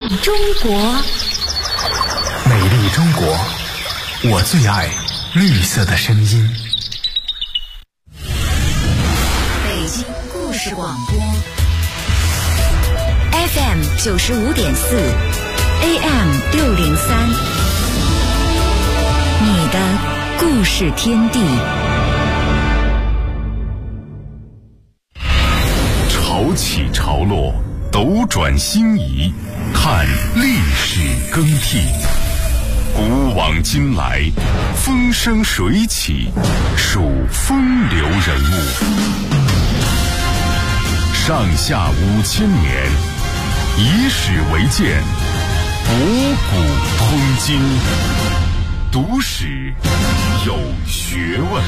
中国， 美丽中国，我最爱绿色的声音。 北京故事广播 FM 95.4 AM 603，你的故事天地。 潮起潮落，斗转星移，看历史更替，古往今来，风生水起，数风流人物。上下5000年，以史为鉴，博古通今，读史有学问。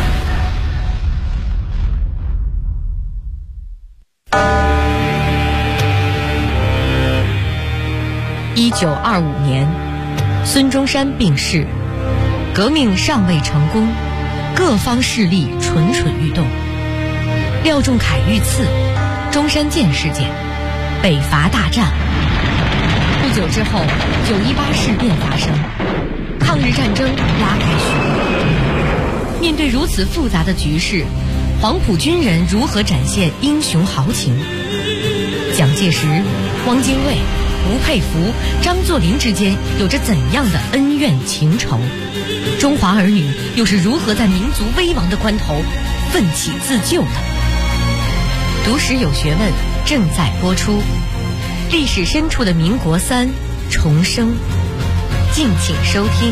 1925年，孙中山病逝，革命尚未成功，各方势力蠢蠢欲动。廖仲恺遇刺，中山舰事件，北伐大战。不久之后，918事变发生，抗日战争拉开序幕。面对如此复杂的局势，黄埔军人如何展现英雄豪情？蒋介石、汪精卫、吴佩孚、张作霖之间有着怎样的恩怨情仇？中华儿女又是如何在民族危亡的关头奋起自救的？读史有学问正在播出，历史深处的民国3重生，敬请收听。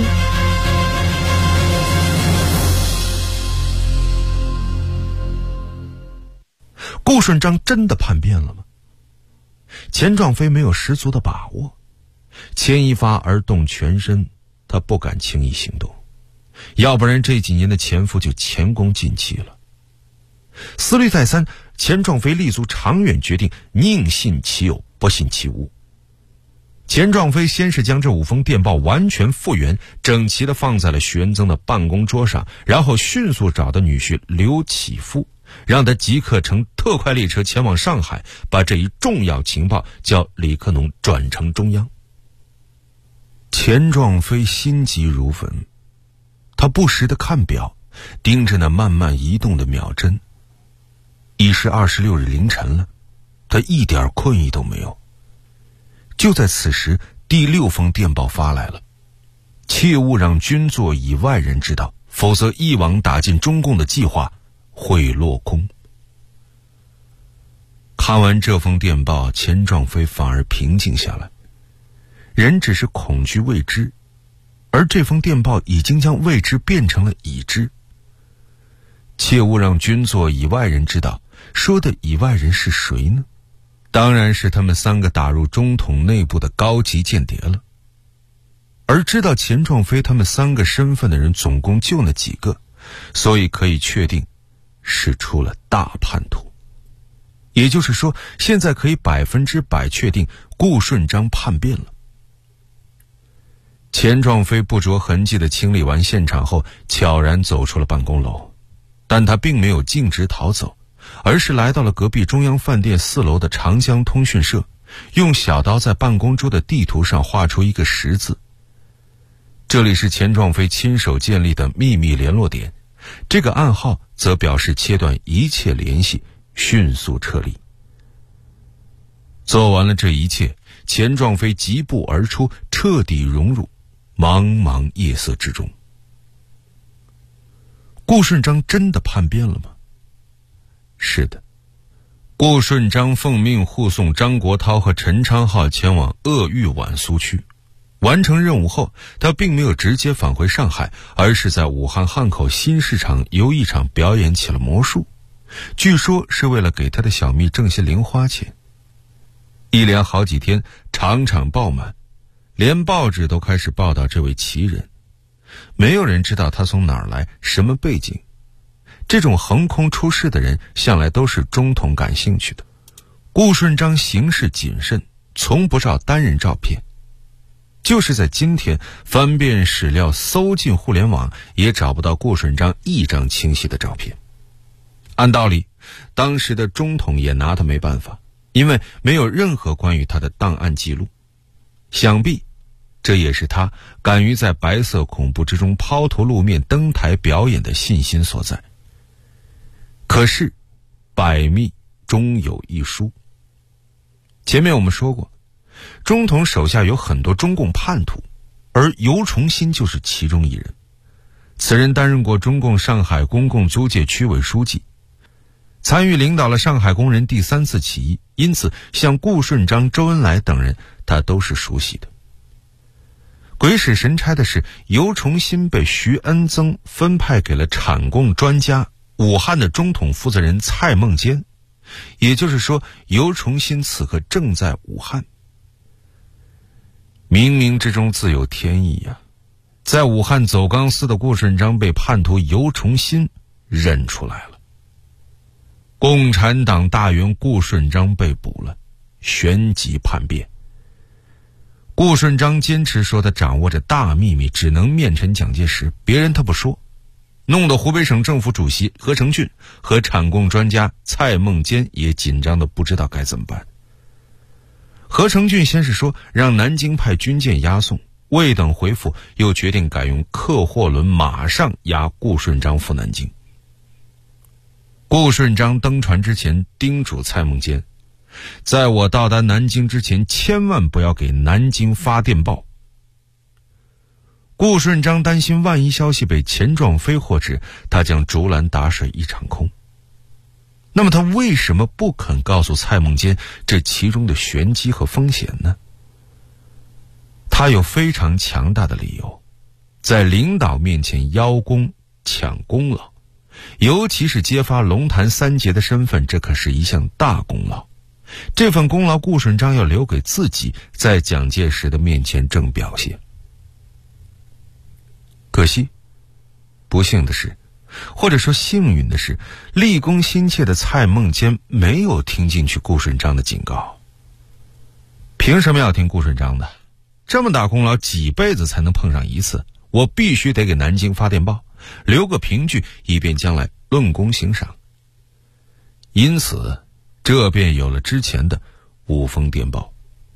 顾顺章真的叛变了吗？钱壮飞没有十足的把握，牵一发而动全身，他不敢轻易行动，要不然这几年的潜伏就前功尽弃了。思虑再三，钱壮飞立足长远，决定宁信其有，不信其无。钱壮飞先是将这5封电报完全复原，整齐地放在了徐恩曾的办公桌上，然后迅速找到女婿刘启富，让他即刻乘特快列车前往上海，把这一重要情报叫李克农转呈中央。钱壮飞心急如焚，他不时地看表，盯着那慢慢移动的秒针。已是26日凌晨了，他一点困意都没有。就在此时，第6封电报发来了，切勿让军座以外人知道，否则一网打尽中共的计划会落空。看完这封电报，钱壮飞反而平静下来。人只是恐惧未知，而这封电报已经将未知变成了已知。切勿让军座以外人知道，说的以外人是谁呢？当然是他们3个打入中统内部的高级间谍了。而知道钱壮飞他们3个身份的人总共就那几个，所以可以确定是出了大叛徒。也就是说，现在可以100%确定顾顺章叛变了。钱壮飞不着痕迹地清理完现场后，悄然走出了办公楼，但他并没有径直逃走，而是来到了隔壁中央饭店4楼的长江通讯社，用小刀在办公桌的地图上画出一个10字。这里是钱壮飞亲手建立的秘密联络点，这个暗号则表示切断一切联系，迅速撤离。做完了这一切，钱壮飞疾步而出，彻底融入茫茫夜色之中。顾顺章真的叛变了吗？是的，顾顺章奉命护送张国焘和陈昌浩前往鄂豫皖苏区。完成任务后，他并没有直接返回上海，而是在武汉汉口新市场游艺场表演起了魔术，据说是为了给他的小蜜挣些零花钱。一连好几天，场场爆满，连报纸都开始报道这位奇人。没有人知道他从哪儿来，什么背景。这种横空出世的人向来都是中统感兴趣的。顾顺章行事谨慎，从不照单人照片。就是在今天，翻遍史料，搜进互联网，也找不到顾顺章一张清晰的照片。按道理，当时的中统也拿他没办法，因为没有任何关于他的档案记录。 想必这也是他敢于在白色恐怖之中抛头露面登台表演的信心所在。可是百密终有一疏。前面我们说过，中统手下有很多中共叛徒，而尤崇新就是其中一人。此人担任过中共上海公共租界区委书记，参与领导了上海工人第3次起义，因此像顾顺章、周恩来等人他都是熟悉的。鬼使神差的是，尤崇新被徐恩曾分派给了产共专家武汉的中统负责人蔡孟坚，也就是说，尤崇新此刻正在武汉。冥冥之中自有天意呀！在武汉走钢丝的顾顺章被叛徒尤崇新认出来了。共产党大员顾顺章被捕了，旋即叛变。顾顺章坚持说他掌握着大秘密，只能面陈蒋介石，别人他不说，弄得湖北省政府主席何成俊和产共专家蔡孟坚也紧张的不知道该怎么办。何成俊先是说让南京派军舰押送，未等回复，又决定改用客货轮马上押顾顺章赴南京。顾顺章登船之前叮嘱蔡孟坚，在我到达南京之前，千万不要给南京发电报。顾顺章担心万一消息被钱壮飞获知，他将竹篮打水一场空。那么他为什么不肯告诉蔡孟坚这其中的玄机和风险呢？他有非常强大的理由，在领导面前邀功抢功劳，尤其是揭发龙潭3杰的身份，这可是一项大功劳。这份功劳顾顺章要留给自己，在蒋介石的面前正表现。可惜，不幸的是，或者说幸运的是，立功心切的蔡孟坚没有听进去顾顺章的警告。凭什么要听顾顺章的？这么大功劳几辈子才能碰上一次，我必须得给南京发电报，留个凭据，以便将来论功行赏。因此这便有了之前的5封电报。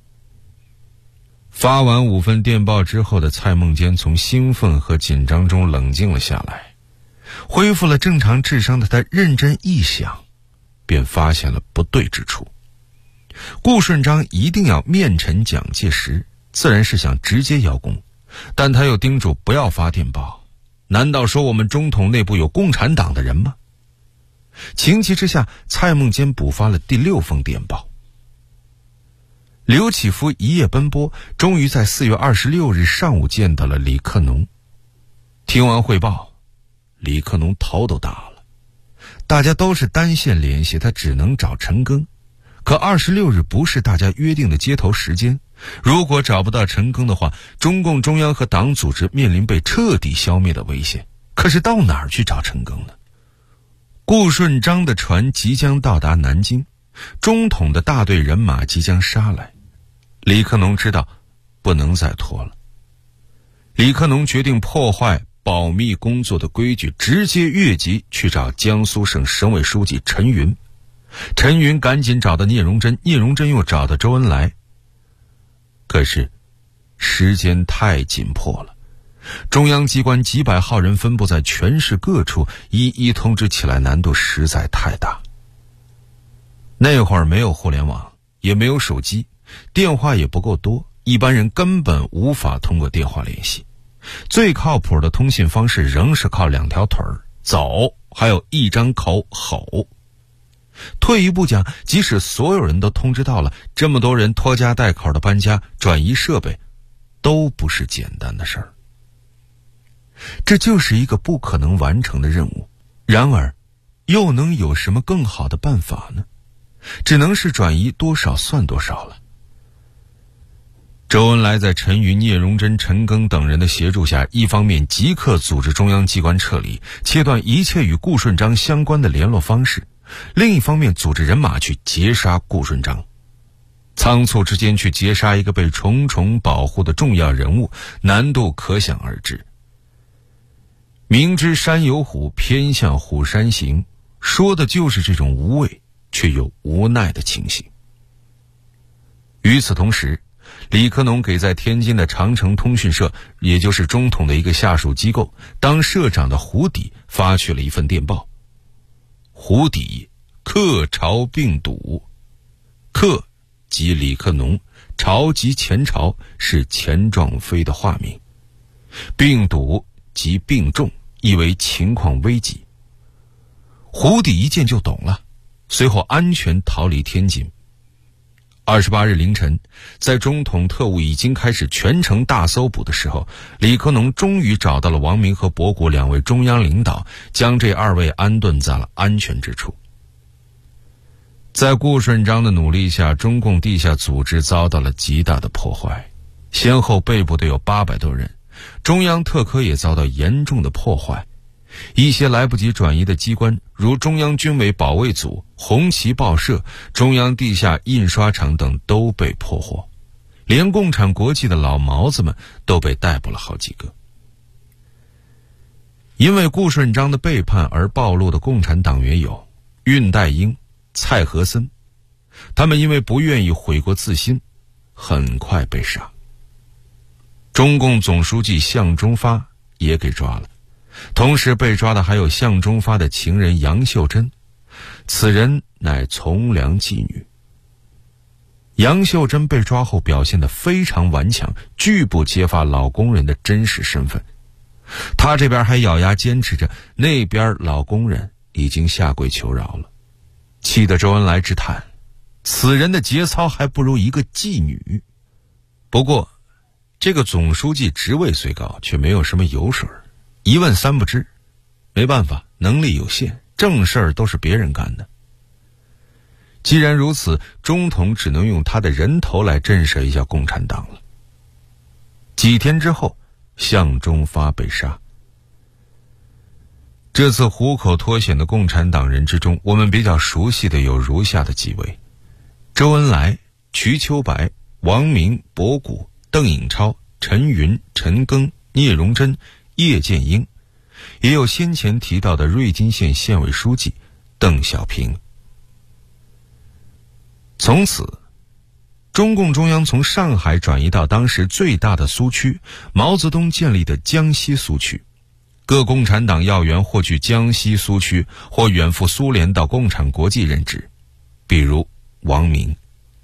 发完5份电报之后的蔡孟坚从兴奋和紧张中冷静了下来，恢复了正常智商的他认真一想，便发现了不对之处。顾顺章一定要面陈蒋介石，自然是想直接邀功，但他又叮嘱不要发电报。难道说我们中统内部有共产党的人吗？情急之下，蔡孟坚补发了第6封电报。刘启夫一夜奔波，终于在4月26日上午见到了李克农。听完汇报，李克农头都大了。大家都是单线联系，他只能找陈赓。可26日不是大家约定的接头时间，如果找不到陈赓的话，中共中央和党组织面临被彻底消灭的危险。可是到哪儿去找陈赓呢？顾顺章的船即将到达南京，中统的大队人马即将杀来。李克农知道不能再拖了，李克农决定破坏保密工作的规矩，直接越级去找江苏省省委书记陈云。陈云赶紧找到聂荣臻，聂荣臻又找到周恩来。可是时间太紧迫了，中央机关几百号人分布在全市各处，一一通知起来难度实在太大。那会儿没有互联网，也没有手机，电话也不够多，一般人根本无法通过电话联系。最靠谱的通信方式仍是靠2条腿儿走，还有一张口吼。退一步讲，即使所有人都通知到了，这么多人拖家带口的搬家转移设备都不是简单的事儿。这就是一个不可能完成的任务，然而又能有什么更好的办法呢？只能是转移多少算多少了。周恩来在陈云、聂荣臻、陈赓等人的协助下，一方面即刻组织中央机关撤离，切断一切与顾顺章相关的联络方式，另一方面组织人马去截杀顾顺章。仓促之间去截杀一个被重重保护的重要人物，难度可想而知。明知山有虎，偏向虎山行，说的就是这种无畏却又无奈的情形。与此同时， 李克农给在天津的长城通讯社，也就是中统的一个下属机构当社长的胡底发去了一份电报。胡底克朝并笃，克即李克农，朝即前朝，是钱壮飞的化名。并笃即病重，意为情况危急。胡底一见就懂了，随后安全逃离天津。28日凌晨，在中统特务已经开始全城大搜捕的时候，李克农终于找到了王明和博古两位中央领导，将这二位安顿在了安全之处。在顾顺章的努力下，中共地下组织遭到了极大的破坏，先后被捕的有800多人，中央特科也遭到严重的破坏。一些来不及转移的机关，如中央军委保卫组、红旗报社、中央地下印刷厂等都被破获，连共产国际的老毛子们都被逮捕了好几个。因为顾顺章的背叛而暴露的共产党员有恽代英、蔡和森，他们因为不愿意悔过自新，很快被杀。中共总书记向忠发也给抓了，同时被抓的还有向忠发的情人杨秀珍，此人乃从良妓女。杨秀珍被抓后表现得非常顽强，拒不揭发老工人的真实身份。他这边还咬牙坚持着，那边老工人已经下跪求饶了，气得周恩来直叹，此人的节操还不如一个妓女。不过这个总书记职位虽高，却没有什么油水，一问三不知。没办法，能力有限，正事儿都是别人干的。既然如此，中统只能用他的人头来震慑一下共产党了。几天之后，向忠发被杀。这次虎口脱险的共产党人之中，我们比较熟悉的有如下的几位：周恩来、瞿秋白、王明、博古、邓颖超、陈云、陈赓、聂荣臻、叶剑英，也有先前提到的瑞金县县委书记邓小平。从此，中共中央从上海转移到当时最大的苏区，毛泽东建立的江西苏区。各共产党要员或去江西苏区，或远赴苏联到共产国际任职，比如王明。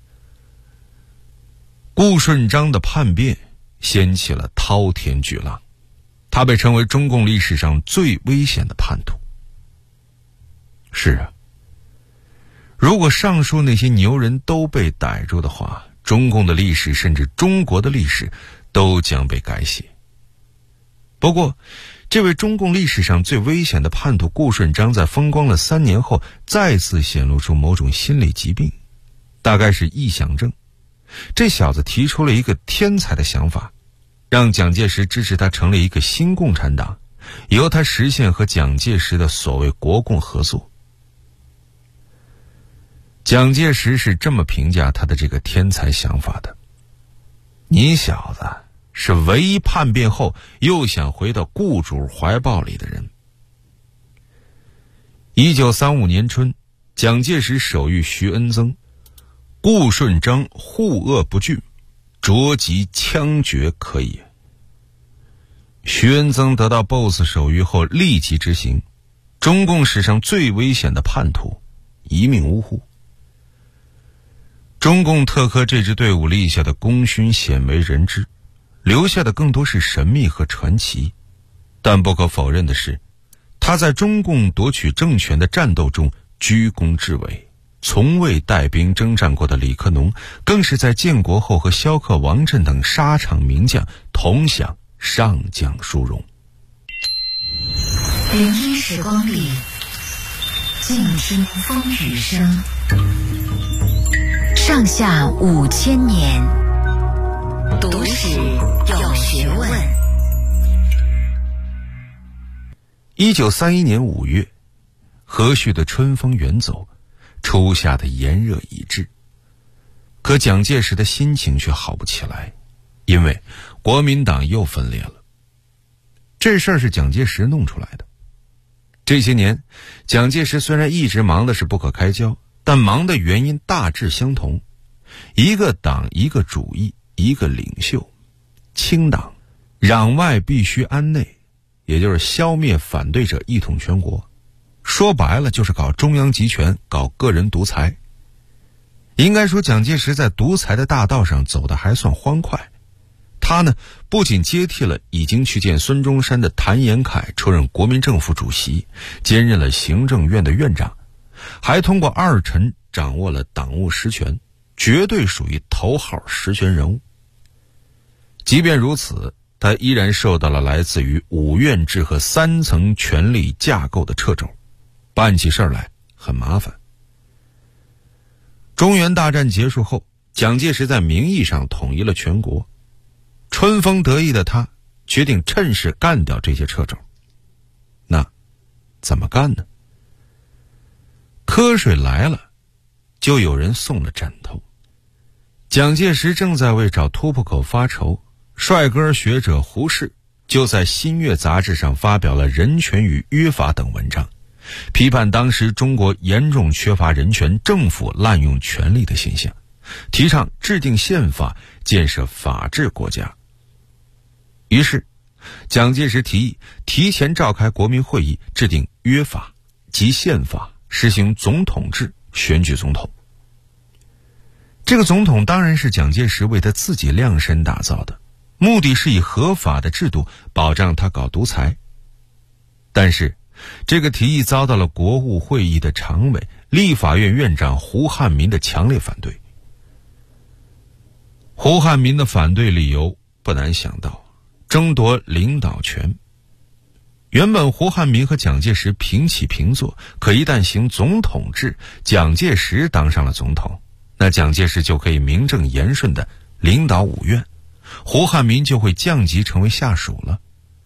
顾顺章的叛变掀起了滔天巨浪，他被称为中共历史上最危险的叛徒。是啊，如果上述那些牛人都被逮住的话，中共的历史甚至中国的历史都将被改写。不过这位中共历史上最危险的叛徒顾顺章在风光了3年后，再次显露出某种心理疾病，大概是臆想症。这小子提出了一个天才的想法，让蒋介石支持他成立一个新共产党，由他实现和蒋介石的所谓国共合作。蒋介石是这么评价他的这个天才想法的：你小子是唯一叛变后又想回到雇主怀抱里的人。1935年春，蒋介石手谕徐恩曾，顾顺章护恶不峻，着即枪决可以。徐恩曾得到 BOSS 手谕后立即执行，中共史上最危险的叛徒一命呜呼。中共特科这支队伍立下的功勋鲜为人知，留下的更多是神秘和传奇。但不可否认的是，他在中共夺取政权的战斗中居功至伟，从未带兵征战过的李克农，更是在建国后和萧克、王震等沙场名将同享上将殊荣。 聆听时光里，静听风雨声。上下5000年，读史有学问。 1931年5月，和煦的春风远走，初夏的炎热已至。可蒋介石的心情却好不起来，因为国民党又分裂了。这事儿是蒋介石弄出来的。这些年，蒋介石虽然一直忙的是不可开交，但忙的原因大致相同：一个党一个主义， 一个领袖，清党，攘外必须安内，也就是消灭反对者，一统全国。说白了就是搞中央集权，搞个人独裁。应该说蒋介石在独裁的大道上走得还算欢快。他呢，不仅接替了已经去见孙中山的谭延闿出任国民政府主席，兼任了行政院的院长，还通过二陈掌握了党务实权，绝对属于头号实权人物。即便如此，他依然受到了来自于五院制和三层权力架构的掣肘，办起事来很麻烦。中原大战结束后，蒋介石在名义上统一了全国，春风得意的他决定趁势干掉这些掣肘。那怎么干呢？瞌睡来了，就有人送了枕头。蒋介石正在为找突破口发愁，帅哥学者胡适就在《新月》杂志上发表了《人权与约法》等文章，批判当时中国严重缺乏人权，政府滥用权力的现象，提倡制定宪法，建设法治国家。于是蒋介石提议提前召开国民会议，制定约法及宪法，实行总统制，选举总统。这个总统当然是蒋介石为他自己量身打造的，目的是以合法的制度保障他搞独裁。但是这个提议遭到了国务会议的常委、立法院院长胡汉民的强烈反对。胡汉民的反对理由不难想到，争夺领导权。原本胡汉民和蒋介石平起平坐，可一旦行总统制，蒋介石当上了总统，那蒋介石就可以名正言顺地领导五院，胡汉民就会降级成为下属了。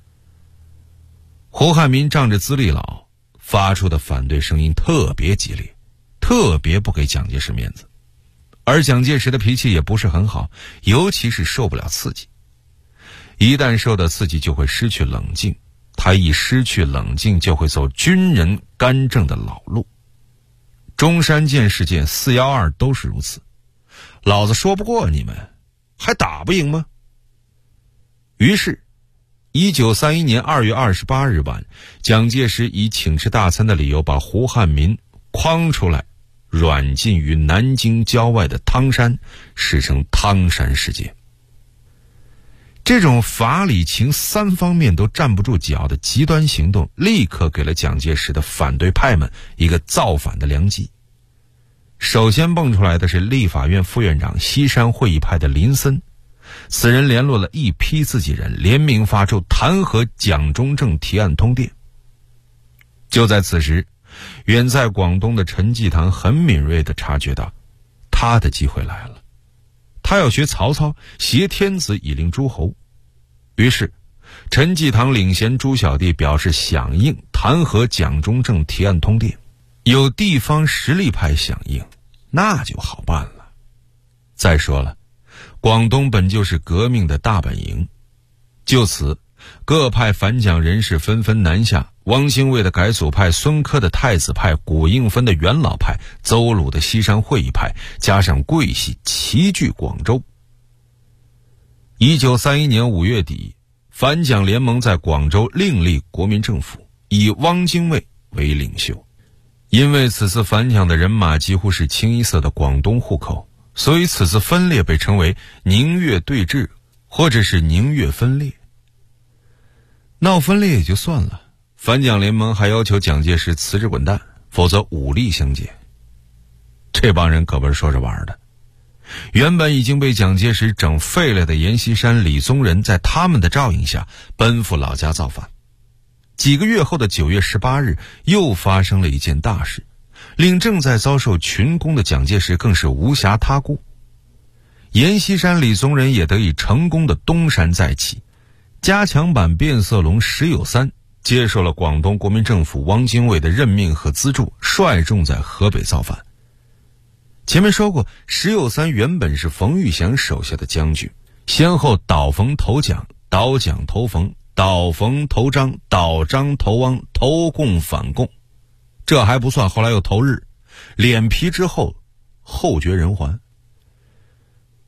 胡汉民仗着资历老，发出的反对声音特别激烈，特别不给蒋介石面子。而蒋介石的脾气也不是很好，尤其是受不了刺激。一旦受到刺激就会失去冷静，他一失去冷静就会走军人干政的老路。中山舰事件、412都是如此。老子说不过你们，还打不赢吗？于是1931年2月28日晚，蒋介石以请吃大餐的理由把胡汉民诓出来，软禁于南京郊外的汤山，史称汤山事件。这种法理情三方面都站不住脚的极端行动，立刻给了蒋介石的反对派们一个造反的良机。首先蹦出来的是立法院副院长、西山会议派的林森，此人联络了一批自己人，联名发出弹劾蒋中正提案通电。就在此时，远在广东的陈济棠很敏锐地察觉到，他的机会来了。他要学曹操，挟天子以令诸侯。于是陈济棠领衔诸小弟表示响应，弹劾蒋中正提案通电。有地方实力派响应，那就好办了。再说了，广东本就是革命的大本营，就此各派反蒋人士纷纷南下，汪精卫的改组派、孙科的太子派、古应芬的元老派、邹鲁的西山会议派，加上桂系，齐聚广州。1931年5月底，反蒋联盟在广州另立国民政府，以汪精卫为领袖。因为此次反蒋的人马几乎是清一色的广东户口，所以此次分裂被称为宁粤对峙，或者是宁粤分裂。闹分裂也就算了，反蒋联盟还要求蒋介石辞职滚蛋，否则武力相见。这帮人可不是说着玩的。原本已经被蒋介石整废了的阎锡山、李宗仁，在他们的照应下奔赴老家造反。几个月后的9月18日，又发生了一件大事，令正在遭受群攻的蒋介石更是无暇他顾。阎锡山、李宗仁也得以成功的东山再起，加强版变色龙石友三接受了广东国民政府汪精卫的任命和资助，率众在河北造反。前面说过，石友三原本是冯玉祥手下的将军，先后倒冯投蒋，倒蒋投冯，倒冯投张，倒张投汪，投共反共。这还不算，后来又投日，脸皮之厚，后绝人寰。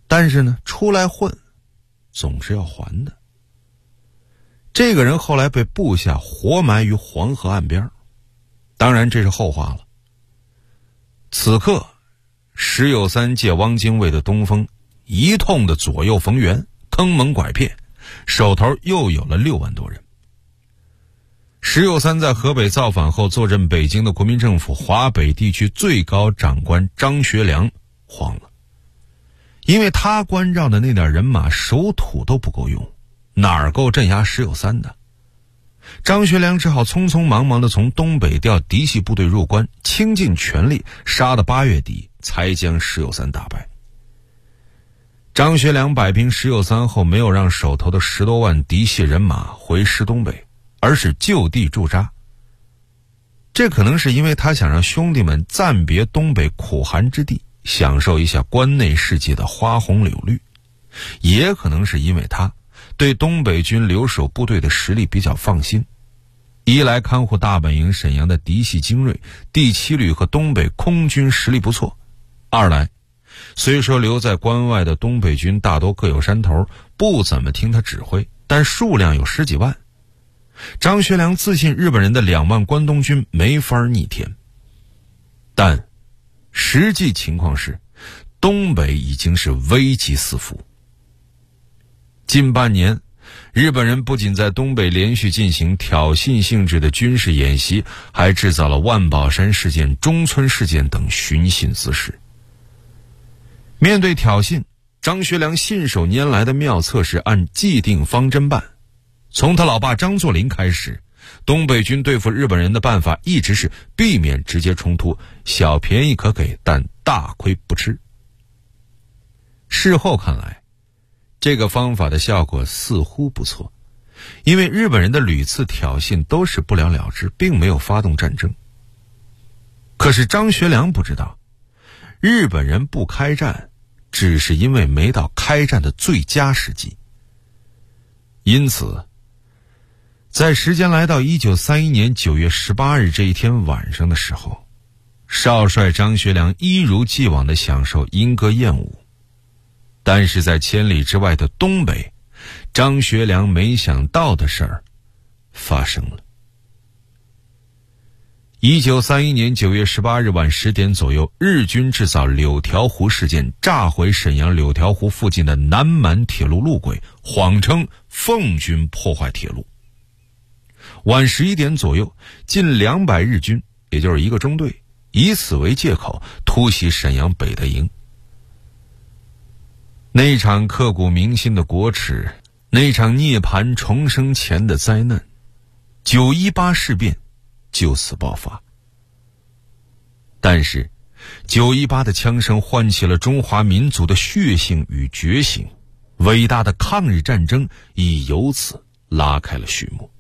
但是呢，出来混总是要还的。这个人后来被部下活埋于黄河岸边，当然这是后话了。此刻石友三借汪精卫的东风，一通的左右逢源，坑蒙拐骗，手头又有了6万多人。石友三在河北造反后，坐镇北京的国民政府华北地区最高长官张学良慌了，因为他关照的那点人马守土都不够用，哪儿够镇压石友三的？张学良只好匆匆忙忙地从东北调嫡系部队入关，倾尽全力，杀到8月底才将石友三打败。张学良摆平石友三后，没有让手头的10多万嫡系人马回师东北，而是就地驻扎。这可能是因为他想让兄弟们暂别东北苦寒之地，享受一下关内世界的花红柳绿，也可能是因为他对东北军留守部队的实力比较放心。一来看护大本营沈阳的嫡系精锐，第7旅和东北空军实力不错；二来虽说留在关外的东北军大多各有山头，不怎么听他指挥，但数量有10几万。张学良自信日本人的2万关东军没法逆天，但实际情况是东北已经是危机四伏。近半年，日本人不仅在东北连续进行挑衅性质的军事演习，还制造了万宝山事件、中村事件等寻衅滋事。面对挑衅，张学良信手拈来的妙策是按既定方针办。从他老爸张作霖开始，东北军对付日本人的办法一直是避免直接冲突，小便宜可给，但大亏不吃。事后看来，这个方法的效果似乎不错，因为日本人的屡次挑衅都是不了了之，并没有发动战争。可是张学良不知道，日本人不开战只是因为没到开战的最佳时机。因此在时间来到1931年9月18日这一天晚上的时候，少帅张学良一如既往地享受莺歌燕舞。但是在千里之外的东北，张学良没想到的事儿发生了。1931年9月18日晚10点左右，日军制造柳条湖事件，炸毁沈阳柳条湖附近的南满铁路路轨，谎称奉军破坏铁路。晚11点左右，近200日军，也就是一个中队，以此为借口突袭沈阳北德营。那场刻骨铭心的国耻，那场涅槃重生前的灾难，918事变就此爆发。但是918的枪声唤起了中华民族的血性与觉醒，伟大的抗日战争已由此拉开了序幕。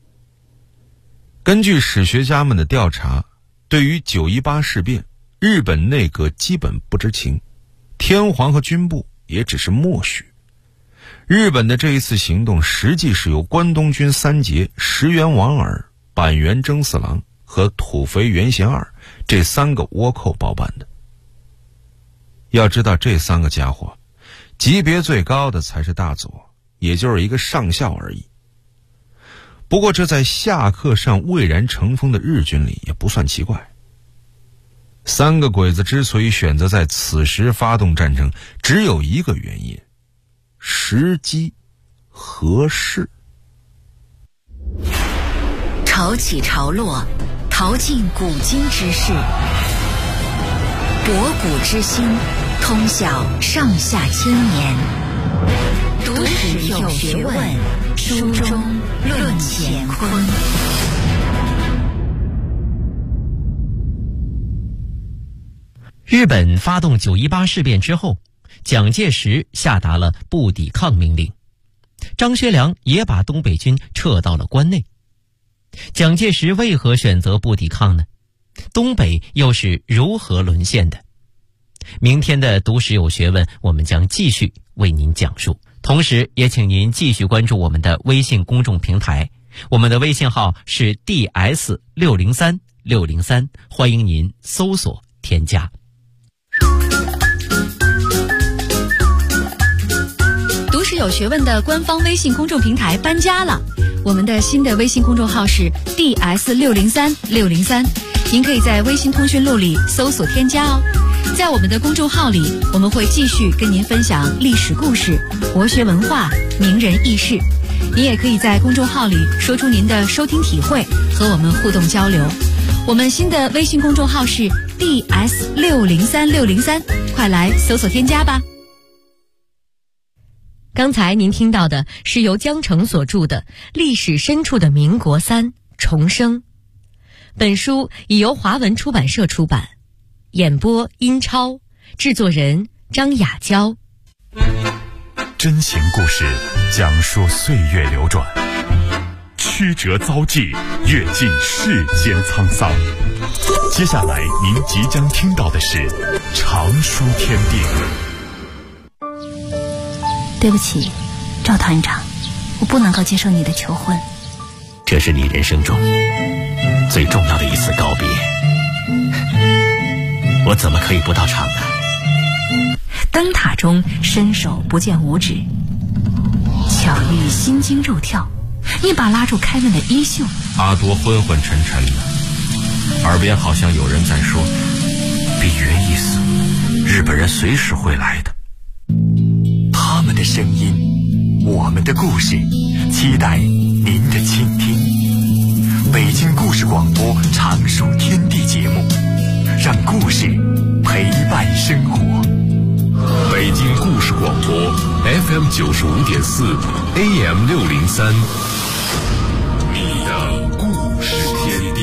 根据史学家们的调查，对于918事变，日本内阁基本不知情，天皇和军部也只是默许。日本的这一次行动实际是由关东军三杰石原莞尔、板垣征四郎和土肥原贤二这3个倭寇包办的。要知道这3个家伙级别最高的才是大佐，也就是一个上校而已。不过这在下课上蔚然成风的日军里也不算奇怪。3个鬼子之所以选择在此时发动战争，只有一个原因：时机合适。 潮起潮落，淘尽古今之事，博古之今，通晓上下千年。读史有学问，书中论乾坤。 日本发动918事变之后，蒋介石下达了不抵抗命令，张学良也把东北军撤到了关内。蒋介石为何选择不抵抗呢？东北又是如何沦陷的？明天的读史有学问，我们将继续为您讲述。同时也请您继续关注我们的微信公众平台，我们的微信号是 DS603603，欢迎您搜索添加。 有学问的官方微信公众平台搬家了，我们的新的微信公众号是 DS630603，您可以在微信通讯录里搜索添加哦。在我们的公众号里，我们会继续跟您分享历史故事、国学文化、名人轶事。您也可以在公众号里说出您的收听体会，和我们互动交流。我们新的微信公众号是 DS603603，快来搜索添加吧。 刚才您听到的是由江澄所著的《历史深处的民国三重生》，本书已由华文出版社出版，演播殷超，制作人张雅娇。 真情故事讲述岁月流转，曲折遭际，阅尽世间沧桑。接下来您即将听到的是常书天地。 对不起，赵团长，我不能够接受你的求婚。 这是你人生中最重要的一次告别，我怎么可以不到场呢？ 灯塔中伸手不见五指，巧遇心惊肉跳，一把拉住开门的衣袖。 阿多昏昏沉沉的，耳边好像有人在说：比约意思，日本人随时会来的。 他们的声音，我们的故事，期待您的倾听。北京故事广播常书天地节目，让故事陪伴生活。 北京故事广播 FM 95.4 AM 603，你的故事天地。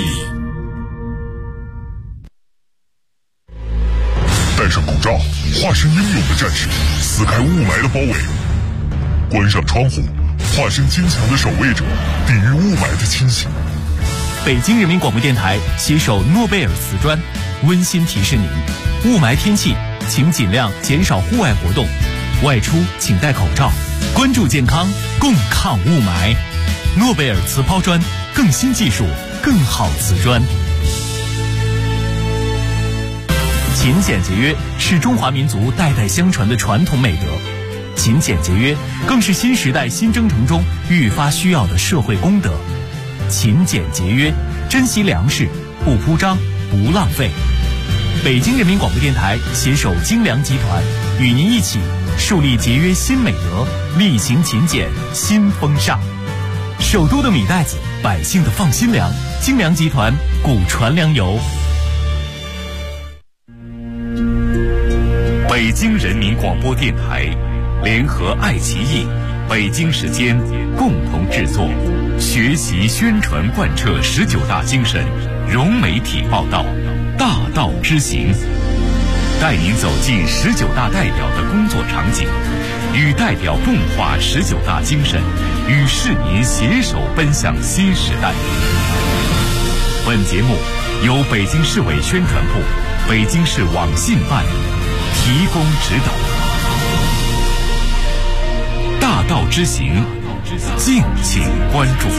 戴上口罩，化身英勇的战士，撕开雾霾的包围；关上窗户，化身坚强的守卫者，抵御雾霾的侵袭。 北京人民广播电台携手诺贝尔瓷砖，温馨提示您：雾霾天气，请尽量减少户外活动，外出请戴口罩，关注健康，共抗雾霾。诺贝尔瓷抛砖，更新技术，更好瓷砖。勤俭节约是中华民族代代相传的传统美德，勤俭节约更是新时代新征程中愈发需要的社会公德。勤俭节约，珍惜粮食，不铺张，不浪费。北京人民广播电台携手精粮集团，与您一起树立节约新美德，力行勤俭新风尚。首都的米袋子，百姓的放心粮，精粮集团古传粮油。 北京人民广播电台联合爱奇艺、北京时间共同制作，学习宣传贯彻19大精神，融媒体报道，大道之行，带您走进19大代表的工作场景，与代表共话19大精神，与市民携手奔向新时代。本节目由北京市委宣传部、北京市网信办提供指导。大道之行，敬请关注。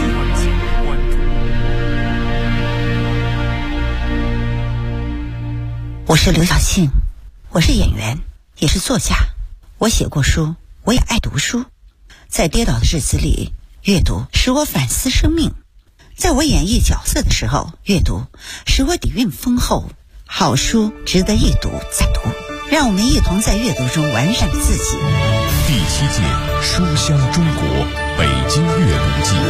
我是刘晓庆，我是演员，也是作家。我写过书，我也爱读书。在跌倒的日子里，阅读使我反思生命；在我演绎角色的时候，阅读使我底蕴丰厚。好书值得一读再读，让我们一同在阅读中完善自己。 第7届书香中国北京